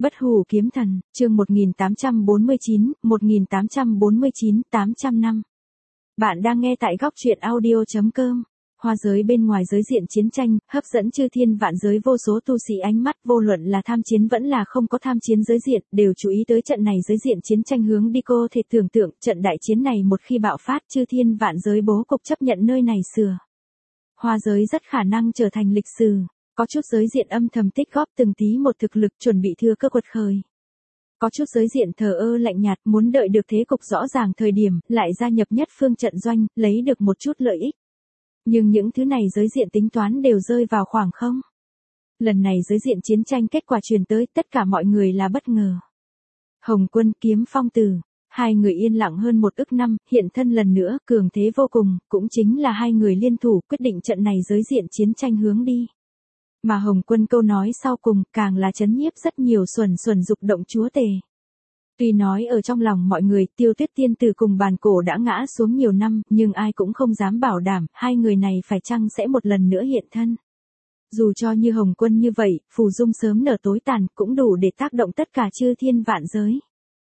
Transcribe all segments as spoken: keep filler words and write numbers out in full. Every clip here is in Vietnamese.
Bất hủ kiếm thần, chương một nghìn tám trăm bốn mươi chín, một nghìn tám trăm bốn mươi chín, tám trăm năm. Bạn đang nghe tại góc truyện audio chấm com. Hoa giới bên ngoài giới diện chiến tranh, hấp dẫn chư thiên vạn giới vô số tu sĩ ánh mắt, vô luận là tham chiến vẫn là không có tham chiến giới diện, đều chú ý tới trận này giới diện chiến tranh hướng đi. Cô thể tưởng tượng, trận đại chiến này một khi bạo phát, chư thiên vạn giới bố cục chấp nhận nơi này sửa. Hoa giới rất khả năng trở thành lịch sử. Có chút giới diện âm thầm tích góp từng tí một thực lực chuẩn bị thừa cơ quật khởi. Có chút giới diện thờ ơ lạnh nhạt muốn đợi được thế cục rõ ràng thời điểm, lại gia nhập nhất phương trận doanh, lấy được một chút lợi ích. Nhưng những thứ này giới diện tính toán đều rơi vào khoảng không. Lần này giới diện chiến tranh kết quả truyền tới tất cả mọi người là bất ngờ. Hồng Quân Kiếm Phong Tử, hai người yên lặng hơn một ức năm, hiện thân lần nữa, cường thế vô cùng, cũng chính là hai người liên thủ quyết định trận này giới diện chiến tranh hướng đi. Mà Hồng Quân câu nói sau cùng càng là chấn nhiếp rất nhiều xuẩn xuẩn dục động chúa tể. Tuy nói ở trong lòng mọi người Tiêu Tuyết Tiên Tử cùng Bàn Cổ đã ngã xuống nhiều năm, nhưng ai cũng không dám bảo đảm hai người này phải chăng sẽ một lần nữa hiện thân. Dù cho như Hồng Quân như vậy, phù dung sớm nở tối tàn cũng đủ để tác động tất cả chư thiên vạn giới.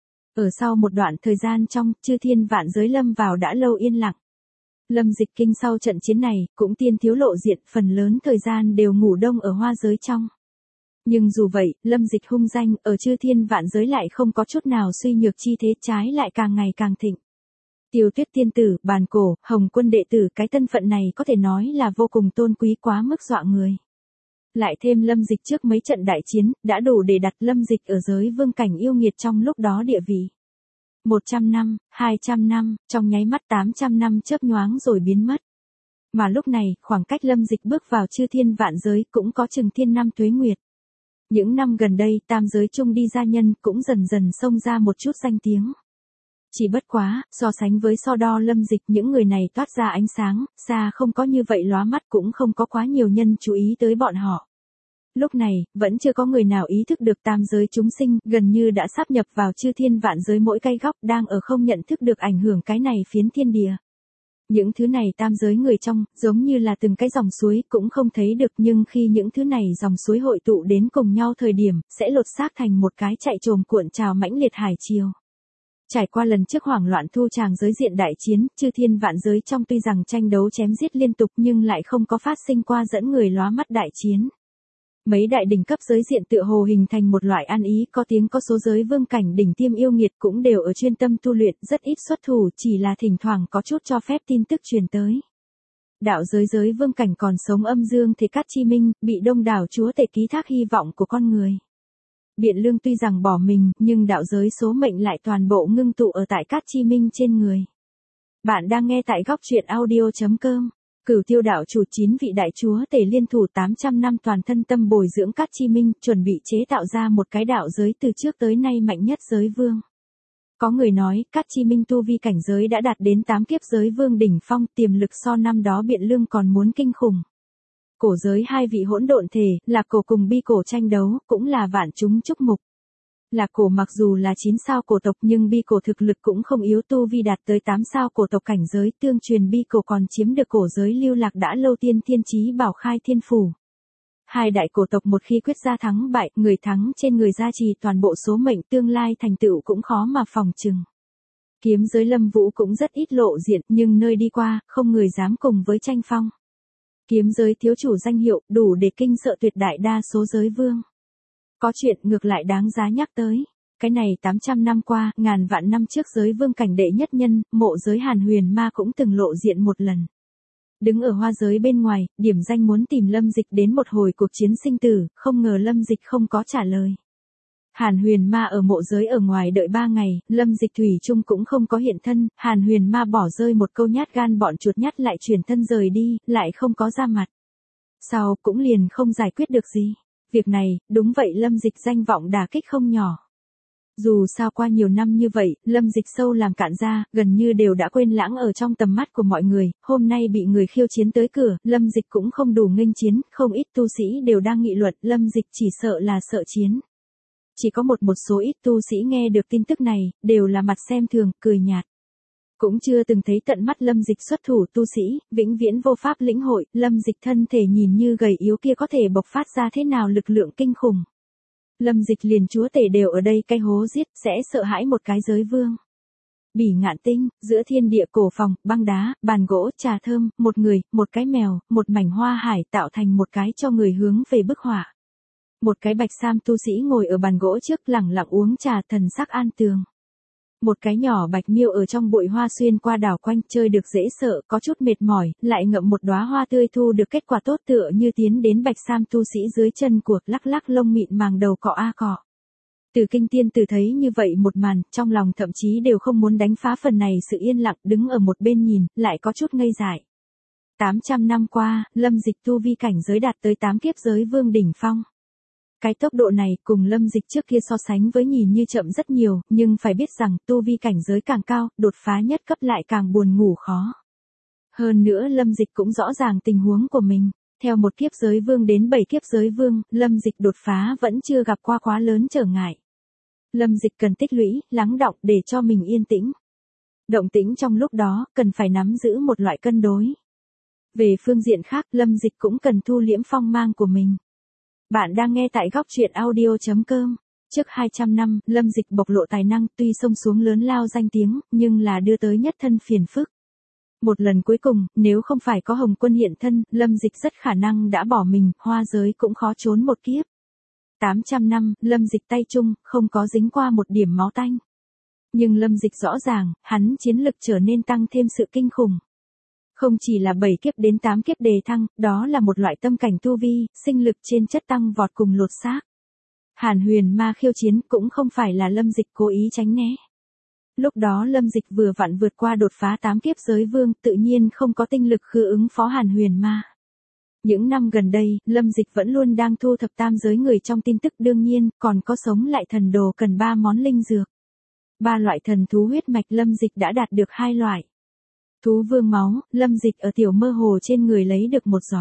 Ở sau một đoạn thời gian trong, chư thiên vạn giới lâm vào đã lâu yên lặng. Lâm Dịch Kinh sau trận chiến này, cũng tiên thiếu lộ diện, phần lớn thời gian đều ngủ đông ở hoa giới trong. Nhưng dù vậy, Lâm Dịch hung danh, ở chư thiên vạn giới lại không có chút nào suy nhược chi thế, trái lại càng ngày càng thịnh. Tiêu Tuyết Tiên Tử, Bàn Cổ, Hồng Quân đệ tử, cái thân phận này có thể nói là vô cùng tôn quý quá mức dọa người. Lại thêm Lâm Dịch trước mấy trận đại chiến, đã đủ để đặt Lâm Dịch ở giới vương cảnh yêu nghiệt trong lúc đó địa vị. một trăm năm, hai trăm năm, trong nháy mắt tám trăm năm chớp nhoáng rồi biến mất. Mà lúc này, khoảng cách Lâm Dịch bước vào chư thiên vạn giới cũng có chừng thiên năm tuế nguyệt. Những năm gần đây, tam giới chung đi gia nhân cũng dần dần xông ra một chút danh tiếng. Chỉ bất quá, so sánh với so đo Lâm Dịch, những người này toát ra ánh sáng, xa không có như vậy lóa mắt, cũng không có quá nhiều nhân chú ý tới bọn họ. Lúc này, vẫn chưa có người nào ý thức được tam giới chúng sinh gần như đã sáp nhập vào chư thiên vạn giới, mỗi cái góc đang ở không nhận thức được ảnh hưởng cái này phiến thiên địa. Những thứ này tam giới người trong, giống như là từng cái dòng suối cũng không thấy được, nhưng khi những thứ này dòng suối hội tụ đến cùng nhau thời điểm, sẽ lột xác thành một cái chạy trồm cuộn trào mãnh liệt hải triều. Trải qua lần trước hoảng loạn thu tràng giới diện đại chiến, chư thiên vạn giới trong tuy rằng tranh đấu chém giết liên tục nhưng lại không có phát sinh qua dẫn người lóa mắt đại chiến. Mấy đại đỉnh cấp giới diện tựa hồ hình thành một loại an ý, có tiếng có số giới vương cảnh đỉnh tiêm yêu nghiệt cũng đều ở chuyên tâm tu luyện, rất ít xuất thủ, chỉ là thỉnh thoảng có chút cho phép tin tức truyền tới. Đạo giới giới vương cảnh còn sống âm dương thế Cát Chi Minh, bị đông đảo chúa tể ký thác hy vọng của con người. Biện Lương tuy rằng bỏ mình, nhưng đạo giới số mệnh lại toàn bộ ngưng tụ ở tại Cát Chi Minh trên người. Bạn đang nghe tại góc truyện audio chấm com. Cửu Tiêu đạo chủ chín vị đại chúa tể liên thủ tám trăm năm toàn thân tâm bồi dưỡng Cát Chi Minh, chuẩn bị chế tạo ra một cái đạo giới từ trước tới nay mạnh nhất giới vương. Có người nói, Cát Chi Minh tu vi cảnh giới đã đạt đến tám kiếp giới vương đỉnh phong, tiềm lực so năm đó Biện Lương còn muốn kinh khủng. Cổ giới hai vị hỗn độn thể, Lạc Cổ cùng Bi Cổ tranh đấu, cũng là vạn chúng chúc mục. Lạc Cổ mặc dù là chín sao cổ tộc nhưng Bi Cổ thực lực cũng không yếu, tu vi đạt tới tám sao cổ tộc cảnh giới, tương truyền Bi Cổ còn chiếm được cổ giới lưu lạc đã lâu tiên thiên chí bảo Khai Thiên Phủ. Hai đại cổ tộc một khi quyết ra thắng bại, người thắng trên người gia trì toàn bộ số mệnh, tương lai thành tựu cũng khó mà phòng chừng. Kiếm giới Lâm Vũ cũng rất ít lộ diện, nhưng nơi đi qua, không người dám cùng với tranh phong. Kiếm giới thiếu chủ danh hiệu, đủ để kinh sợ tuyệt đại đa số giới vương. Có chuyện ngược lại đáng giá nhắc tới. Cái này tám trăm năm qua, ngàn vạn năm trước giới vương cảnh đệ nhất nhân, mộ giới Hàn Huyền Ma cũng từng lộ diện một lần. Đứng ở hoa giới bên ngoài, điểm danh muốn tìm Lâm Dịch đến một hồi cuộc chiến sinh tử, không ngờ Lâm Dịch không có trả lời. Hàn Huyền Ma ở mộ giới ở ngoài đợi ba ngày, Lâm Dịch thủy chung cũng không có hiện thân, Hàn Huyền Ma bỏ rơi một câu nhát gan bọn chuột nhắt lại chuyển thân rời đi, lại không có ra mặt. Sau cũng liền không giải quyết được gì. Việc này, đúng vậy Lâm Dịch danh vọng đả kích không nhỏ. Dù sao qua nhiều năm như vậy, Lâm Dịch sâu làm cạn ra, gần như đều đã quên lãng ở trong tầm mắt của mọi người, hôm nay bị người khiêu chiến tới cửa, Lâm Dịch cũng không đủ nghênh chiến, không ít tu sĩ đều đang nghị luận, Lâm Dịch chỉ sợ là sợ chiến. Chỉ có một một số ít tu sĩ nghe được tin tức này, đều là mặt xem thường, cười nhạt. Cũng chưa từng thấy tận mắt Lâm Dịch xuất thủ tu sĩ, vĩnh viễn vô pháp lĩnh hội, Lâm Dịch thân thể nhìn như gầy yếu kia có thể bộc phát ra thế nào lực lượng kinh khủng. Lâm Dịch liền chúa tể đều ở đây cái hố giết, sẽ sợ hãi một cái giới vương. Bỉ Ngạn Tinh, giữa thiên địa cổ phòng, băng đá, bàn gỗ, trà thơm, một người, một cái mèo, một mảnh hoa hải tạo thành một cái cho người hướng về bức họa. Một cái bạch sam tu sĩ ngồi ở bàn gỗ trước lẳng lặng uống trà, thần sắc an tường. Một cái nhỏ bạch miêu ở trong bụi hoa xuyên qua đảo quanh, chơi được dễ sợ, có chút mệt mỏi, lại ngậm một đóa hoa tươi thu được kết quả tốt, tựa như tiến đến bạch sam tu sĩ dưới chân cuộc, lắc lắc lông mịn màng đầu cọ a cọ. Từ Kinh tiên tử thấy như vậy một màn, trong lòng thậm chí đều không muốn đánh phá phần này sự yên lặng, đứng ở một bên nhìn, lại có chút ngây dại. tám trăm năm qua, Lâm Dịch tu vi cảnh giới đạt tới tám kiếp giới vương đỉnh phong. Cái tốc độ này cùng Lâm Dịch trước kia so sánh với nhìn như chậm rất nhiều, nhưng phải biết rằng tu vi cảnh giới càng cao, đột phá nhất cấp lại càng buồn ngủ khó. Hơn nữa Lâm Dịch cũng rõ ràng tình huống của mình. Theo một kiếp giới vương đến bảy kiếp giới vương, Lâm Dịch đột phá vẫn chưa gặp qua quá lớn trở ngại. Lâm Dịch cần tích lũy, lắng đọng để cho mình yên tĩnh. Động tĩnh trong lúc đó, cần phải nắm giữ một loại cân đối. Về phương diện khác, Lâm Dịch cũng cần thu liễm phong mang của mình. Bạn đang nghe tại góc truyện audio chấm com. Trước hai trăm năm, Lâm Dịch bộc lộ tài năng, tuy sông xuống lớn lao danh tiếng, nhưng là đưa tới nhất thân phiền phức. Một lần cuối cùng, nếu không phải có Hồng Quân hiện thân, Lâm Dịch rất khả năng đã bỏ mình, hoa giới cũng khó trốn một kiếp. tám trăm năm, Lâm Dịch tay chung, không có dính qua một điểm máu tanh. Nhưng Lâm Dịch rõ ràng, hắn chiến lực trở nên tăng thêm sự kinh khủng. Không chỉ là bảy kiếp đến tám kiếp đề thăng, đó là một loại tâm cảnh tu vi, sinh lực trên chất tăng vọt cùng lột xác. Hàn Huyền Ma khiêu chiến cũng không phải là Lâm Dịch cố ý tránh né. Lúc đó Lâm Dịch vừa vặn vượt qua đột phá tám kiếp giới vương, tự nhiên không có tinh lực khư ứng phó Hàn Huyền Ma. Những năm gần đây, Lâm Dịch vẫn luôn đang thu thập tam giới người trong tin tức, đương nhiên, còn có sống lại thần đồ cần ba món linh dược. Ba loại thần thú huyết mạch Lâm Dịch đã đạt được hai loại. Thú vương máu, Lâm Dịch ở tiểu mơ hồ trên người lấy được một giọt.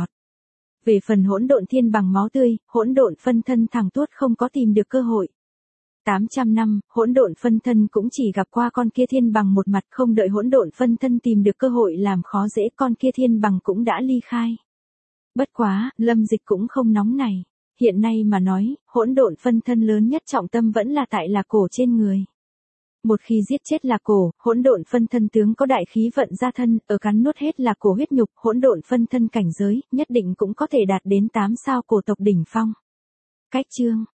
Về phần hỗn độn thiên bằng máu tươi, hỗn độn phân thân thẳng tuốt không có tìm được cơ hội. tám trăm năm, hỗn độn phân thân cũng chỉ gặp qua con kia thiên bằng một mặt, không đợi hỗn độn phân thân tìm được cơ hội làm khó dễ, con kia thiên bằng cũng đã ly khai. Bất quá, Lâm Dịch cũng không nóng này. Hiện nay mà nói, hỗn độn phân thân lớn nhất trọng tâm vẫn là tại là cổ trên người. Một khi giết chết là cổ, hỗn độn phân thân tướng có đại khí vận ra thân, ở cắn nuốt hết là cổ huyết nhục, hỗn độn phân thân cảnh giới, nhất định cũng có thể đạt đến tám sao cổ tộc đỉnh phong. Cách chương